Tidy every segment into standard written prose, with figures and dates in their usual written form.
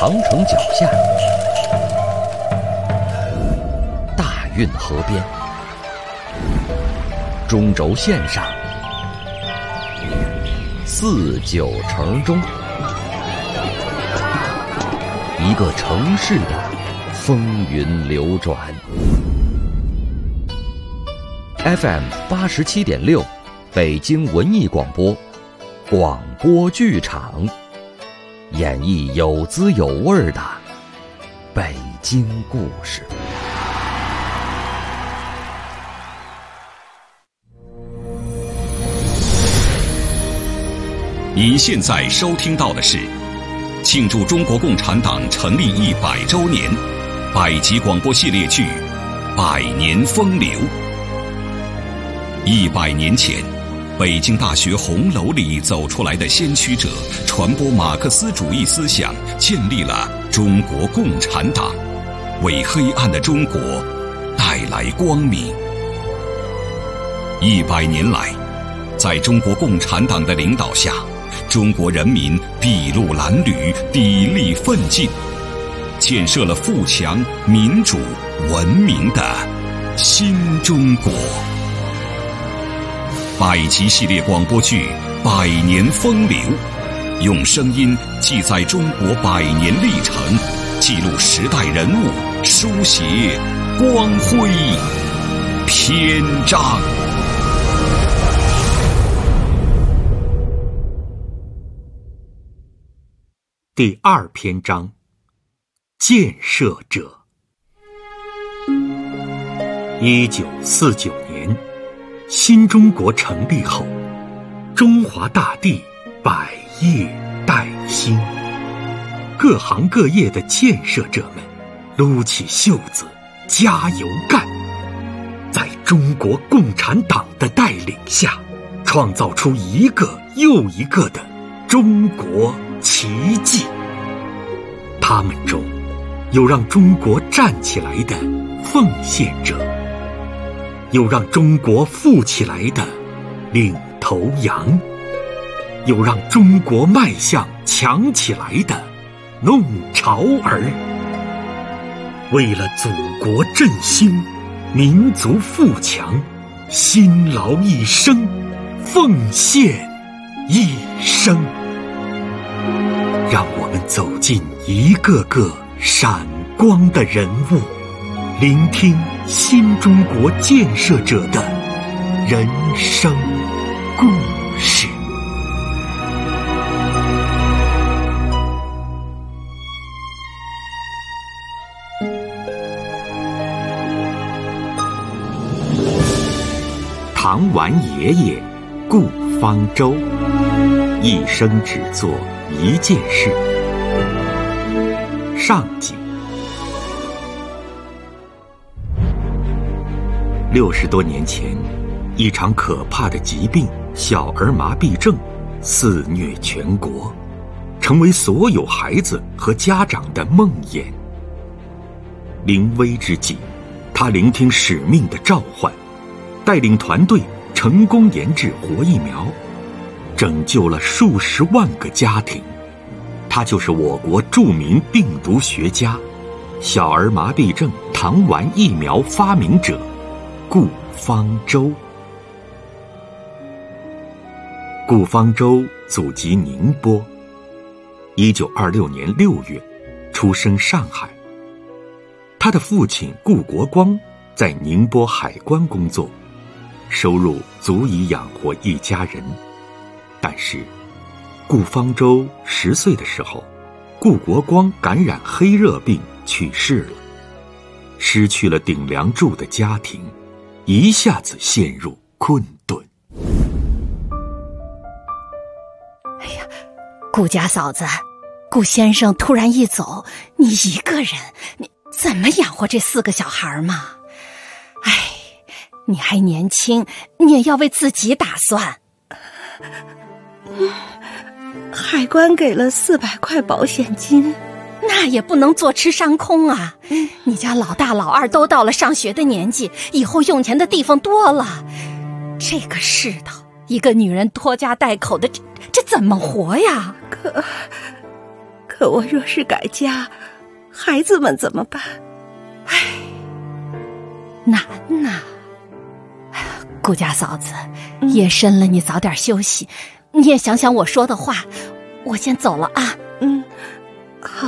长城脚下，大运河边，中轴线上，四九城中，一个城市的风云流转。FM 87.6，北京文艺广播，广播剧场，演绎有滋有味的北京故事。 您现在收听到的是庆祝中国共产党成立100周年百集广播系列剧《百年风流》。100年前，北京大学红楼里走出来的先驱者，传播马克思主义思想，建立了中国共产党，为黑暗的中国带来光明。100年来，在中国共产党的领导下，中国人民筚路蓝缕，砥砺奋进，建设了富强、民主、文明的新中国。百集系列广播剧《百年风流》，用声音记载中国100年历程，记录时代人物，书写光辉篇章。 第2篇章，建设者。1949年，新中国成立后，中华大地百业待兴，各行各业的建设者们撸起袖子加油干，在中国共产党的带领下，创造出一个又一个的中国奇迹。他们中有让中国站起来的奉献者，有让中国富起来的领头羊，有让中国迈向强起来的弄潮儿。为了祖国振兴，民族富强，辛劳一生，奉献一生。让我们走进一个个闪光的人物，聆听新中国建设者的人生故事。唐完爷爷顾方舟，一生只做一件事。上集。60多年前，一场可怕的疾病——小儿麻痹症，肆虐全国，成为所有孩子和家长的梦魇。临危之际，他聆听使命的召唤，带领团队成功研制活疫苗，拯救了数十万个家庭。他就是我国著名病毒学家，小儿麻痹症糖丸疫苗发明者顾方舟。顾方舟祖籍宁波，1926年6月出生上海。他的父亲顾国光在宁波海关工作，收入足以养活一家人。但是顾方舟10岁的时候，顾国光感染黑热病去世了，失去了顶梁柱的家庭一下子陷入困顿。 哎呀，顾家嫂子，顾先生突然一走，你一个人，你怎么养活这4个小孩嘛？哎，你还年轻，你也要为自己打算。 海关给了400块保险金， 那也不能坐吃山空啊。你家老大老二都到了上学的年纪，以后用钱的地方多了。这个世道，一个女人拖家带口的，这怎么活呀？ 可我若是改嫁，孩子们怎么办？ 难呐！顾家嫂子，夜深了，你早点休息。你也想想我说的话，我先走了啊。 好。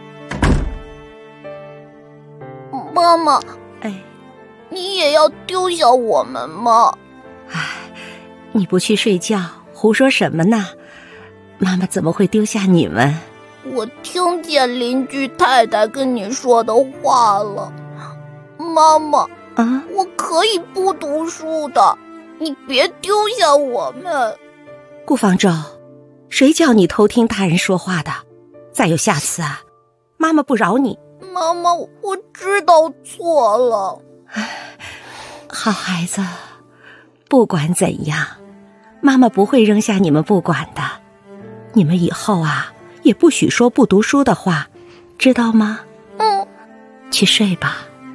妈妈， 哎， 你也要丢下我们吗？ 你不去睡觉，胡说什么呢？妈妈怎么会丢下你们？ 我听见邻居太太跟你说的话了。妈妈，我可以不读书的，你别丢下我们。 顾方舟，谁叫你偷听大人说话的？再有下次啊，妈妈不饶你。 妈妈，我知道错了。 好孩子，不管怎样，妈妈不会扔下你们不管的。你们以后啊，也不许说不读书的话，知道吗？去睡吧。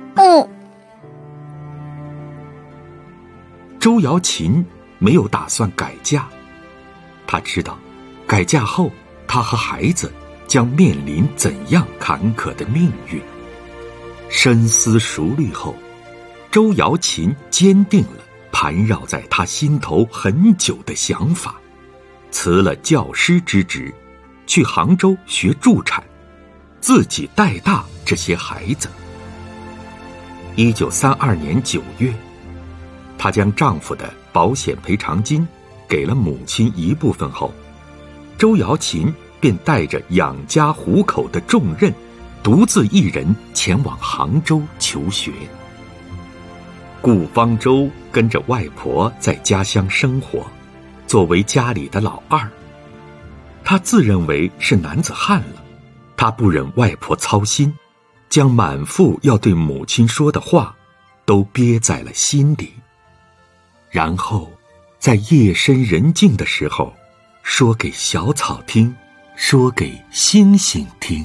周瑶琴没有打算改嫁，她知道改嫁后她和孩子将面临怎样坎坷的命运。深思熟虑后，周瑶琴坚定了盘绕在她心头很久的想法，辞了教师之职，去杭州学助产，自己带大这些孩子。1932年9月，她将丈夫的保险赔偿金给了母亲一部分后，周瑶琴便带着养家糊口的重任，独自一人前往杭州求学。顾方舟跟着外婆在家乡生活，作为家里的老二，他自认为是男子汉了，他不忍外婆操心，将满腹要对母亲说的话都憋在了心里，然后在夜深人静的时候说给小草听，说给星星听。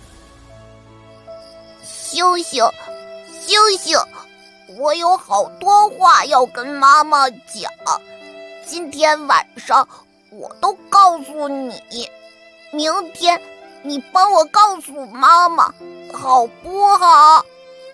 星星，星星，我有好多话要跟妈妈讲，今天晚上我都告诉你，明天你帮我告诉妈妈，好不好？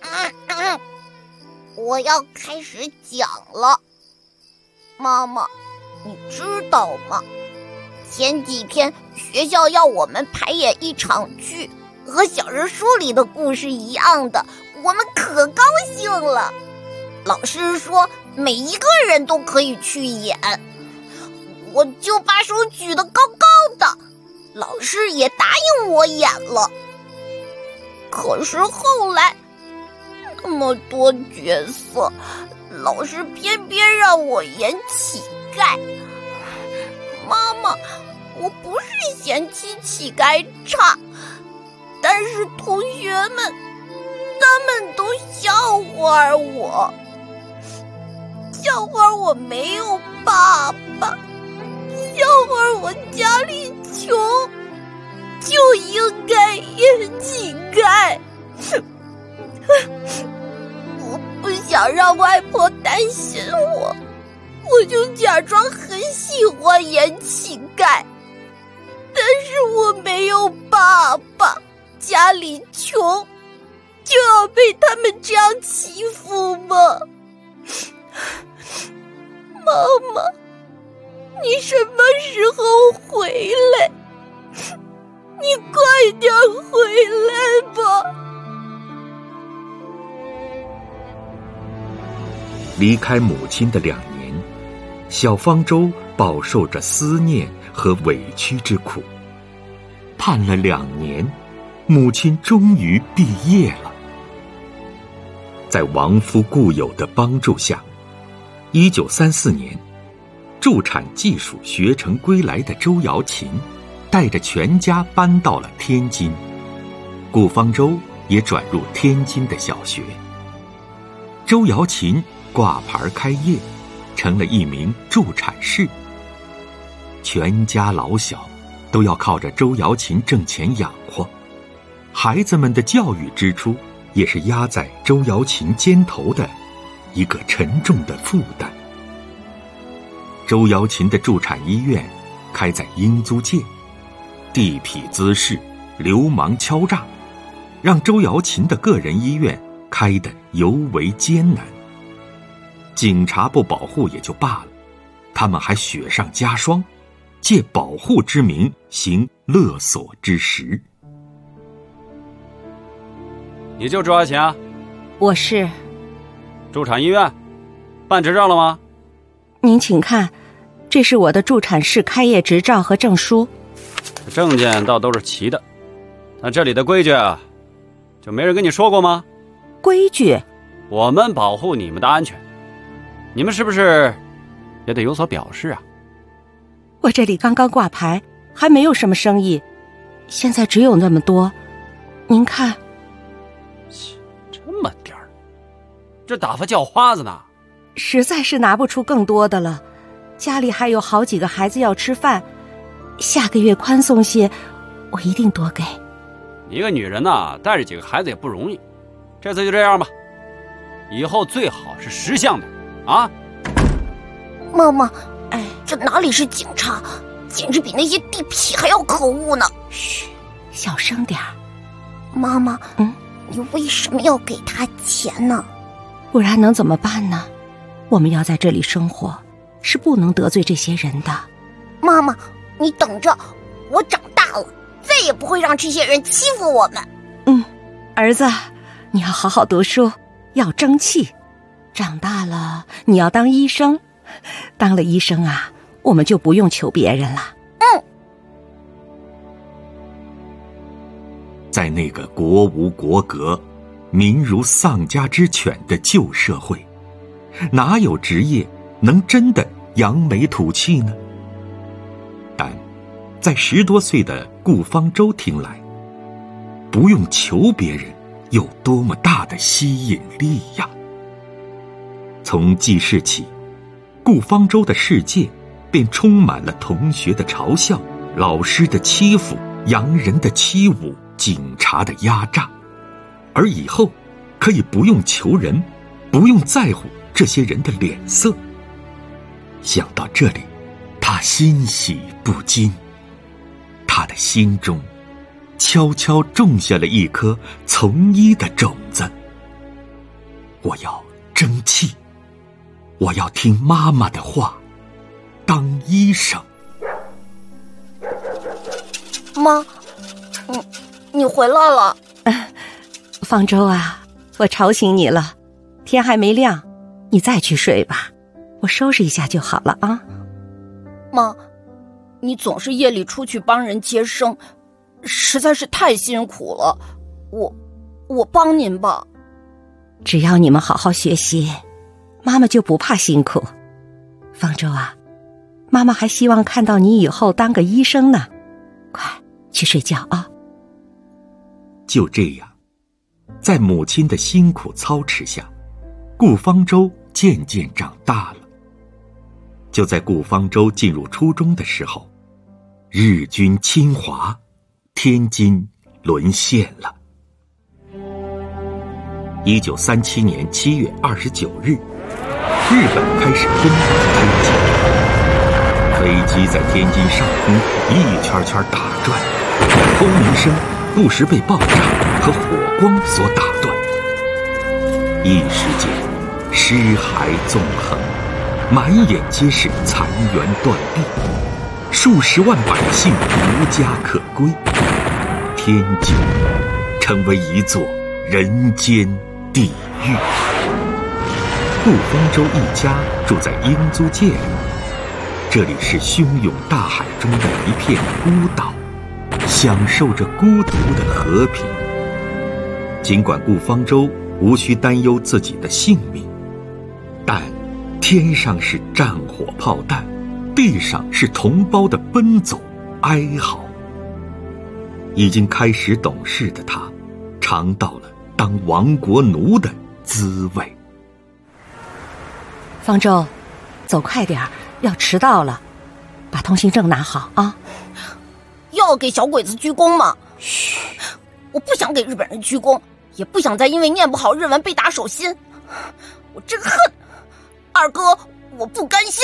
我要开始讲了。妈妈，你知道吗？前几天学校要我们排演一场剧，和小人书里的故事一样的，我们可高兴了。老师说每一个人都可以去演，我就把手举得高高的，老师也答应我演了。可是后来那么多角色，老师偏偏让我演乞丐。妈妈，我不是嫌弃乞丐差，但是同学们他们都笑话我，笑话我没有爸爸，笑话我家里穷，就应该演乞丐。我不想让外婆担心我，我就假装很喜欢演乞丐。但是我没有爸爸，家里穷，就要被他们这样欺负吗？妈妈，你什么时候回来？你快点回来吧。 离开母亲的2年，小方舟饱受着思念和委屈之苦。盼了2年，母亲终于毕业了。在亡夫故友的帮助下，1934年，助产技术学成归来的周瑶琴，带着全家搬到了天津。顾方舟也转入天津的小学。周瑶琴挂牌开业，成了一名助产士。全家老小都要靠着周瑶琴挣钱养活，孩子们的教育支出也是压在周瑶琴肩头的一个沉重的负担。周瑶琴的助产医院开在英租界，地痞滋事， 流氓敲诈，让周瑶琴的个人医院开得尤为艰难。警察不保护也就罢了，他们还雪上加霜，借保护之名行勒索之实。 你就周瑶琴啊？ 我是。 助产医院办执照了吗？ 您请看，这是我的助产士开业执照和证书。 证件倒都是齐的，那这里的规矩啊，就没人跟你说过吗？ 规矩？ 我们保护你们的安全，你们是不是也得有所表示啊？ 我这里刚刚挂牌，还没有什么生意，现在只有那么多，您看。 这么点儿，这打发叫花子呢？ 实在是拿不出更多的了，家里还有好几个孩子要吃饭，下个月宽松些，我一定多给。 一个女人呐，带着几个孩子也不容易，这次就这样吧，以后最好是识相点啊！ 妈妈，这哪里是警察，简直比那些地痞还要可恶呢！ 嘘，小声点儿。 妈妈，你为什么要给他钱呢？ 不然能怎么办呢？我们要在这里生活，是不能得罪这些人的。 妈妈，你等着，我长大了，再也不会让这些人欺负我们。 儿子，你要好好读书，要争气。长大了，你要当医生。当了医生啊，我们就不用求别人了。 在那个国无国格、民如丧家之犬的旧社会，哪有职业能真的扬眉吐气呢？但在10多岁的顾方舟听来，不用求别人有多么大的吸引力呀！从记事起，顾方舟的世界便充满了同学的嘲笑、老师的欺负、洋人的欺侮、警察的压榨，而以后可以不用求人，不用在乎这些人的脸色。想到这里，他欣喜不禁，他的心中悄悄种下了一颗从医的种子。我要争气，我要听妈妈的话，当医生。 妈，你回来了。 方舟啊，我吵醒你了，天还没亮，你再去睡吧，我收拾一下就好了啊。 妈，你总是夜里出去帮人接生，实在是太辛苦了，我帮您吧。 只要你们好好学习，妈妈就不怕辛苦。方舟啊，妈妈还希望看到你以后当个医生呢，快去睡觉啊。 就这样，在母亲的辛苦操持下，顾方舟渐渐长大了。就在顾方舟进入初中的时候，日军侵华，天津沦陷了。1937年7月29日，日本开始攻打天津，飞机在天津上空一圈圈打转，轰鸣声不时被爆炸和火光所打断。一时间，尸骸纵横，满眼皆是残垣断壁，数十万百姓无家可归，天津成为一座人间地狱。顾方舟一家住在英租界里，这里是汹涌大海中的一片孤岛，享受着孤独的和平。尽管顾方舟无需担忧自己的性命，但天上是战火炮弹，地上是同胞的奔走哀嚎。已经开始懂事的他，尝到了当亡国奴的滋味。 方舟，走快点儿，要迟到了，把通行证拿好啊。 要给小鬼子鞠躬吗？ 嘘， 我不想给日本人鞠躬，也不想再因为念不好日文被打手心。我真恨二哥，我不甘心。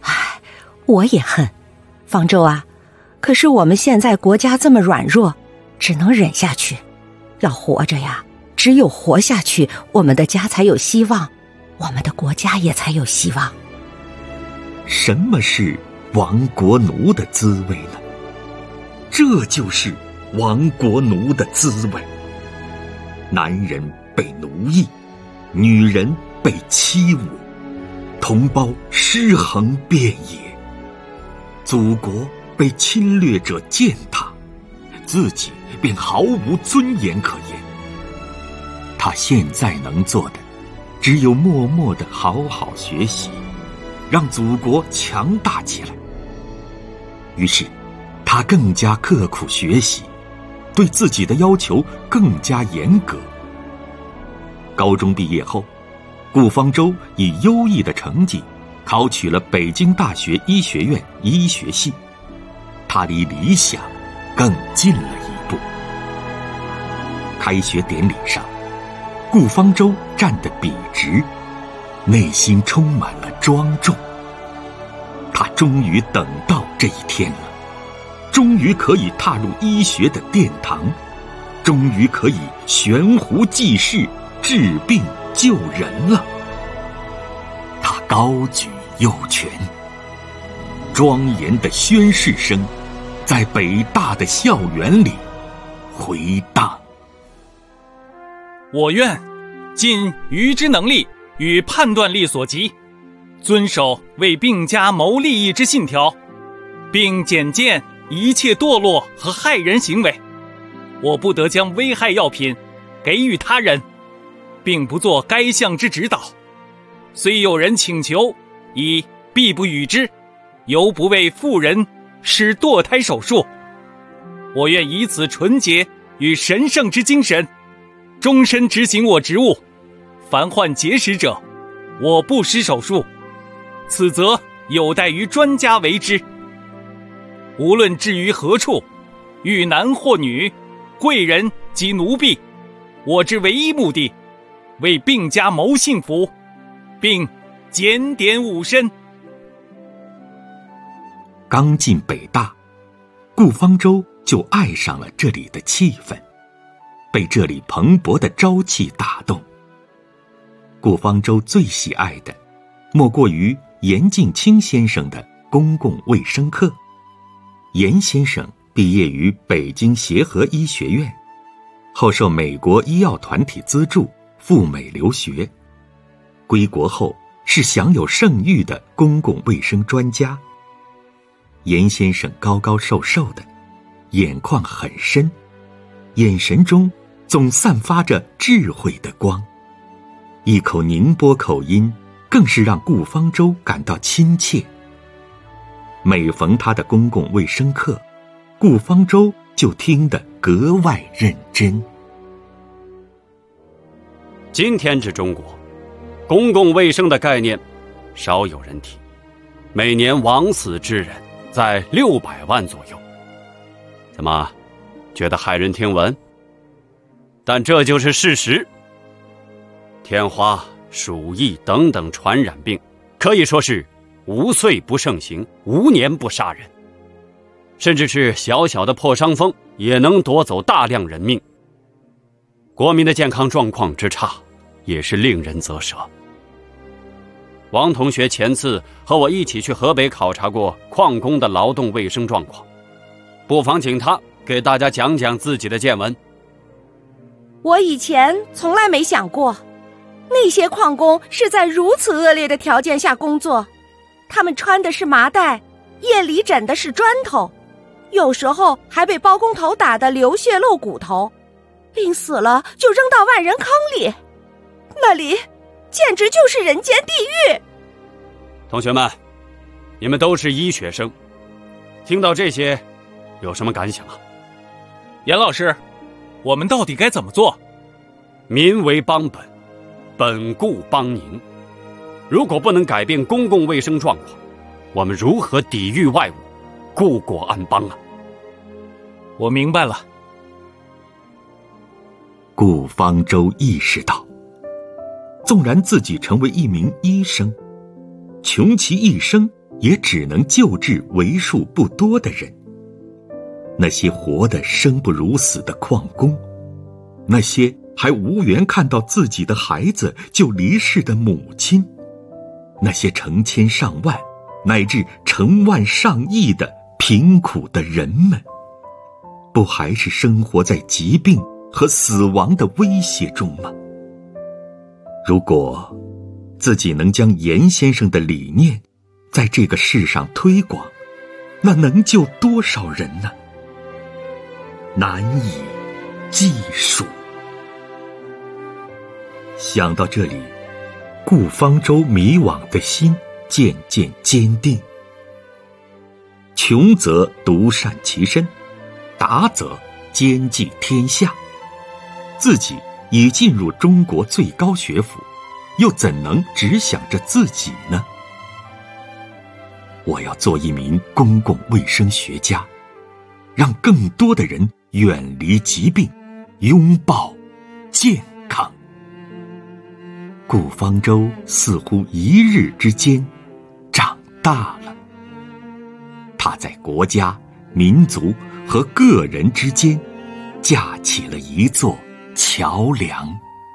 我也恨。方舟啊，可是我们现在国家这么软弱， 只能忍下去。要活着呀，只有活下去，我们的家才有希望，我们的国家也才有希望。 什么是亡国奴的滋味呢？这就是亡国奴的滋味。男人被奴役，女人被欺侮，同胞尸横遍野，祖国被侵略者践踏，自己便毫无尊严可言。他现在能做的，只有默默地好好学习，让祖国强大起来。于是，他更加刻苦学习，对自己的要求更加严格。高中毕业后，顾方舟以优异的成绩考取了北京大学医学院医学系，他离理想更近了一步。开学典礼上，顾方舟站得笔直，内心充满了庄重。他终于等到这一天了，终于可以踏入医学的殿堂，终于可以悬壶济世，治病救人了。他高举右拳，庄严的宣誓声在北大的校园里回荡。 我愿尽愚之能力与判断力所及，遵守为病家谋利益之信条，并检见一切堕落和害人行为。我不得将危害药品给予他人，并不做该项之指导。虽有人请求，亦必不与之，犹不为妇人施堕胎手术。我愿以此纯洁与神圣之精神，终身执行我职务。凡患结石者，我不施手术，此则有待于专家为之。无论置于何处，遇男或女，贵人及奴婢，我之唯一目的，为病家谋幸福，并检点吾身。 刚进北大，顾方舟就爱上了这里的气氛，被这里蓬勃的朝气打动。顾方舟最喜爱的，莫过于严敬清先生的公共卫生课。严先生毕业于北京协和医学院，后受美国医药团体资助赴美留学，归国后是享有盛誉的公共卫生专家。严先生高高瘦瘦的，眼眶很深，眼神中总散发着智慧的光，一口宁波口音更是让顾方舟感到亲切。每逢他的公共卫生课，顾方舟就听得格外认真。 今天之中国，公共卫生的概念少有人提，每年枉死之人在600万左右。怎么，觉得骇人听闻？但这就是事实。天花、鼠疫等等传染病可以说是无岁不盛行，无年不杀人，甚至是小小的破伤风也能夺走大量人命。国民的健康状况之差也是令人啧舌。王同学前次和我一起去河北考察过矿工的劳动卫生状况，不妨请他给大家讲讲自己的见闻。 我以前从来没想过，那些矿工是在如此恶劣的条件下工作，他们穿的是麻袋，夜里枕的是砖头，有时候还被包工头打得流血露骨头，病死了就扔到万人坑里，那里简直就是人间地狱。 同学们，你们都是医学生，听到这些有什么感想啊？ 严老师，我们到底该怎么做？ 民为邦本，本固邦宁。如果不能改变公共卫生状况，我们如何抵御外物，固国安邦啊？ 我明白了。 顾方舟意识到，纵然自己成为一名医生，穷其一生也只能救治为数不多的人。 那些活得生不如死的矿工，那些还无缘看到自己的孩子就离世的母亲，那些成千上万乃至成万上亿的贫苦的人们，不还是生活在疾病和死亡的威胁中吗？如果自己能将严先生的理念在这个世上推广，那能救多少人呢？难以计数。想到这里，顾方舟迷惘的心渐渐坚定。穷则独善其身，达则兼济天下。自己已进入中国最高学府，又怎能只想着自己呢？我要做一名公共卫生学家，让更多的人远离疾病，拥抱健康。顾方舟似乎一日之间长大了，他在国家、民族和个人之间架起了一座桥梁。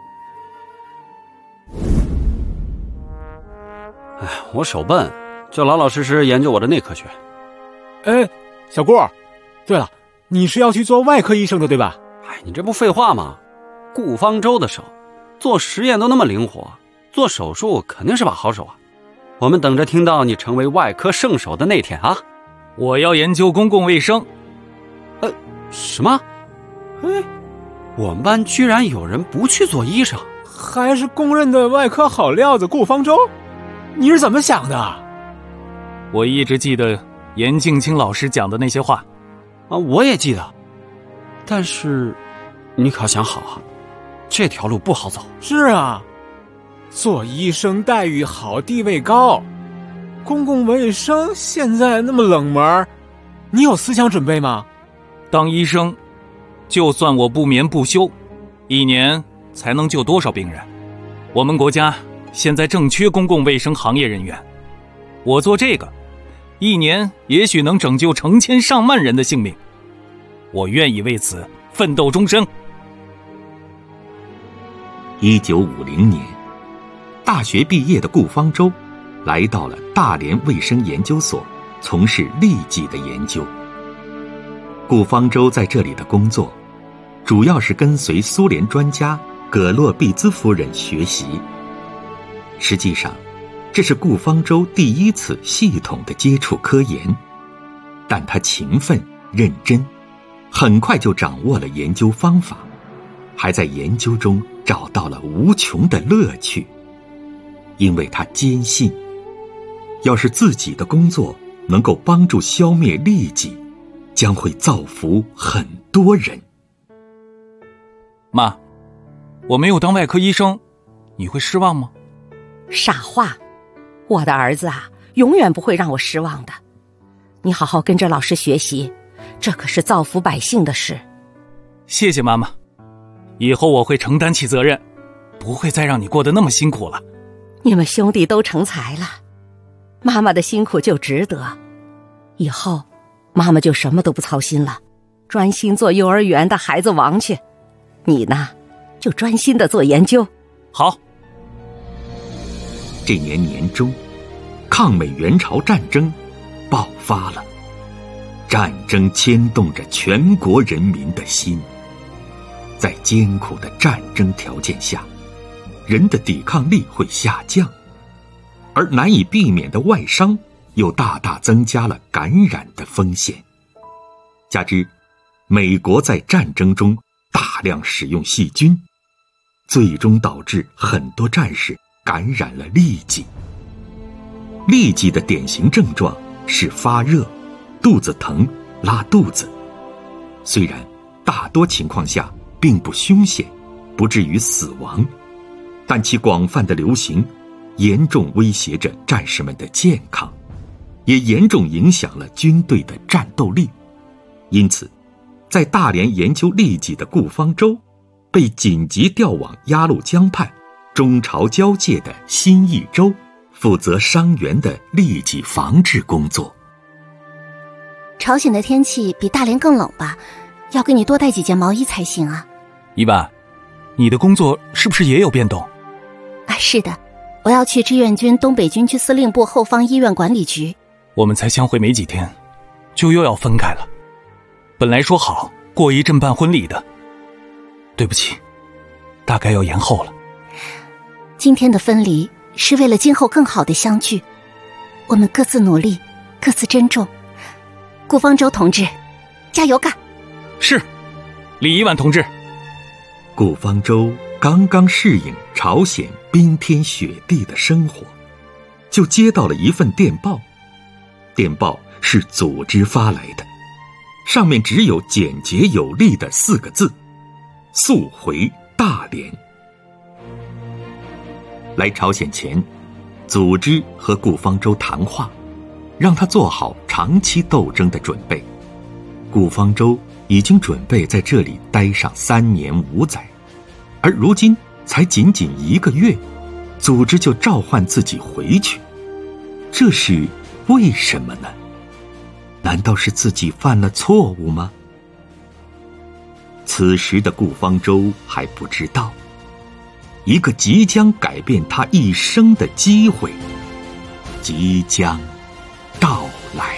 我手笨，就老老实实研究我的内科学。 哎，小顾，对了，你是要去做外科医生的对吧？ 你这不废话吗？顾方舟的手做实验都那么灵活，做手术肯定是把好手啊。我们等着听到你成为外科圣手的那天啊。 我要研究公共卫生。 什么？我们班居然有人不去做医生， 还是公认的外科好料子顾方舟？你是怎么想的？ 我一直记得严静清老师讲的那些话我也记得，但是你可要想好啊，这条路不好走。 是啊，做医生待遇好，地位高，公共卫生现在那么冷门，你有思想准备吗？ 当医生，就算我不眠不休，一年才能救多少病人？我们国家现在正缺公共卫生行业人员，我做这个，一年也许能拯救成千上万人的性命，我愿意为此奋斗终生。 1950年，大学毕业的顾方舟来到了大连卫生研究所，从事痢疾的研究。顾方舟在这里的工作，主要是跟随苏联专家葛洛毕兹夫人学习。实际上，这是顾方舟第一次系统的接触科研，但他勤奋认真，很快就掌握了研究方法，还在研究中找到了无穷的乐趣。因为他坚信，要是自己的工作能够帮助消灭痢疾，将会造福很多人。 妈，我没有当外科医生，你会失望吗？ 傻话，我的儿子啊，永远不会让我失望的。你好好跟着老师学习，这可是造福百姓的事。 谢谢妈妈，以后我会承担起责任，不会再让你过得那么辛苦了。 你们兄弟都成才了，妈妈的辛苦就值得。以后妈妈就什么都不操心了，专心做幼儿园的孩子王去。你呢，就专心的做研究。 好。 这年年中，抗美援朝战争爆发了，战争牵动着全国人民的心。在艰苦的战争条件下，人的抵抗力会下降，而难以避免的外伤又大大增加了感染的风险。加之美国在战争中大量使用细菌，最终导致很多战士感染了痢疾。痢疾的典型症状是发热、肚子疼、拉肚子。虽然大多情况下并不凶险，不至于死亡，但其广泛的流行严重威胁着战士们的健康，也严重影响了军队的战斗力。因此，在大连研究痢疾的顾方舟被紧急调往鸭绿江畔中朝交界的新义州，负责伤员的痢疾防治工作。 朝鲜的天气比大连更冷吧？要给你多带几件毛衣才行啊。 伊娃，你的工作是不是也有变动？ 是的，我要去志愿军东北军区司令部后方医院管理局。 我们才相会没几天，就又要分开了。本来说好过一阵办婚礼的，对不起，大概要延后了。 今天的分离是为了今后更好的相聚，我们各自努力，各自珍重。顾方舟同志，加油干！ 是，李一婉同志。 顾方舟刚刚适应朝鲜冰天雪地的生活，就接到了一份电报。电报是组织发来的，上面只有简洁有力的4个字：速回大连。来朝鲜前，组织和顾方舟谈话，让他做好长期斗争的准备。顾方舟已经准备在这里待上3年5载，而如今才仅仅1个月，组织就召唤自己回去，这是为什么呢？难道是自己犯了错误吗？此时的顾方舟还不知道，一个即将改变他一生的机会即将到来。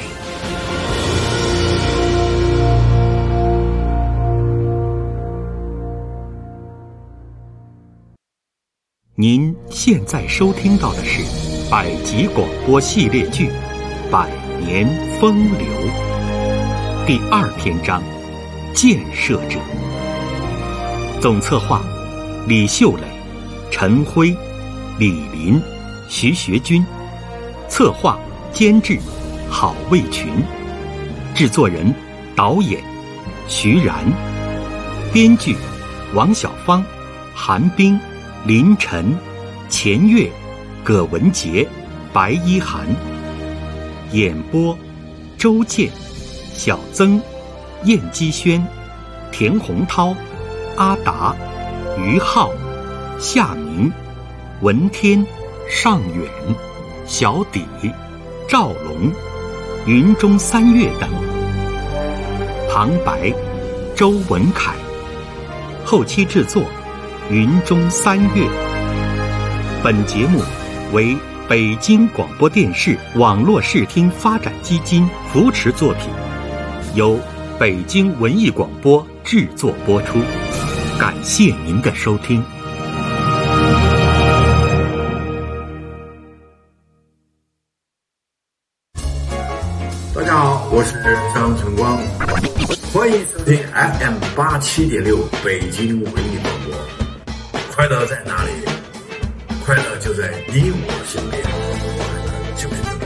您现在收听到的是百集广播系列剧《百年风流》第2篇章《建设者》。总策划李秀磊、陈辉、李林、徐学军，策划监制郝卫群，制作人导演徐然，编剧王小芳、韩冰、林晨、钱月、葛文杰、白一涵，演播周健、小曾、燕基轩、田洪涛、阿达、于浩、夏明、文天、尚远、小底、赵龙、云中三月等。旁白周文凯，后期制作云中三月。本节目为北京广播电视网络视听发展基金扶持作品，由北京文艺广播制作播出。感谢您的收听。 大家好，我是张晨光，欢迎收听 FM87.6 北京文艺广播。快乐在哪里？快乐就在你我身边，快乐就这么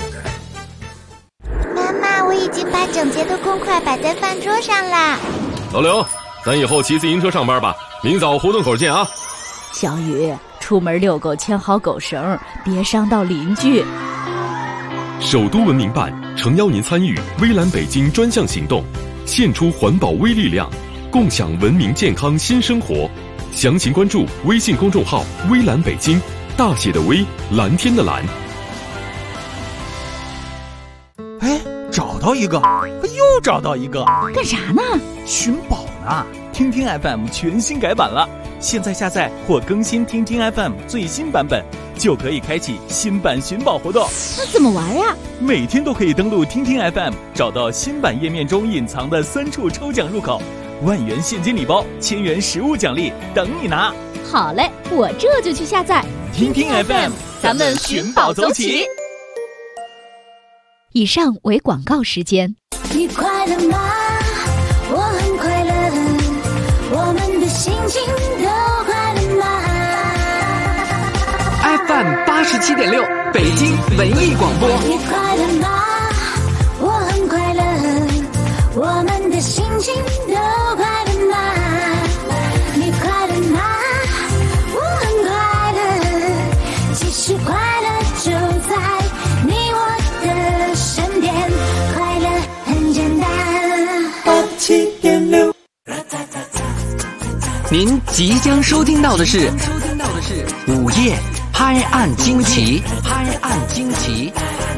简单。 妈妈，我已经把整洁的公筷摆在饭桌上啦。 老刘，咱以后骑自行车上班吧，明早胡同口见啊。 小雨，出门遛狗牵好狗绳，别伤到邻居。 首都文明办诚邀您参与微蓝北京专项行动，献出环保微力量，共享文明健康新生活。详情关注微信公众号微蓝北京，大写的微，蓝天的蓝。 哎，找到一个，又找到一个， 干啥呢？ 寻宝呢。听听 FM 全新改版了，现在下载或更新听听 FM 最新版本，就可以开启新版寻宝活动。 那怎么玩呀？ 每天都可以登录听听 FM， 找到新版页面中隐藏的3处抽奖入口，10000元现金礼包，1000元实物奖励等你拿。 好嘞，我这就去下载听听 FM， 咱们寻宝走起。 以上为广告时间。 你快乐吗？我很快乐，我们的心情都快乐吗？ FM 87.6 北京文艺广播。 你快乐吗？我很快乐，我们的心情都快乐吗？你快乐吗？我很快乐，其实快乐就在你我的身边，快乐很简单。87.6。 您即将收听到的是午夜拍案惊奇，拍案惊奇。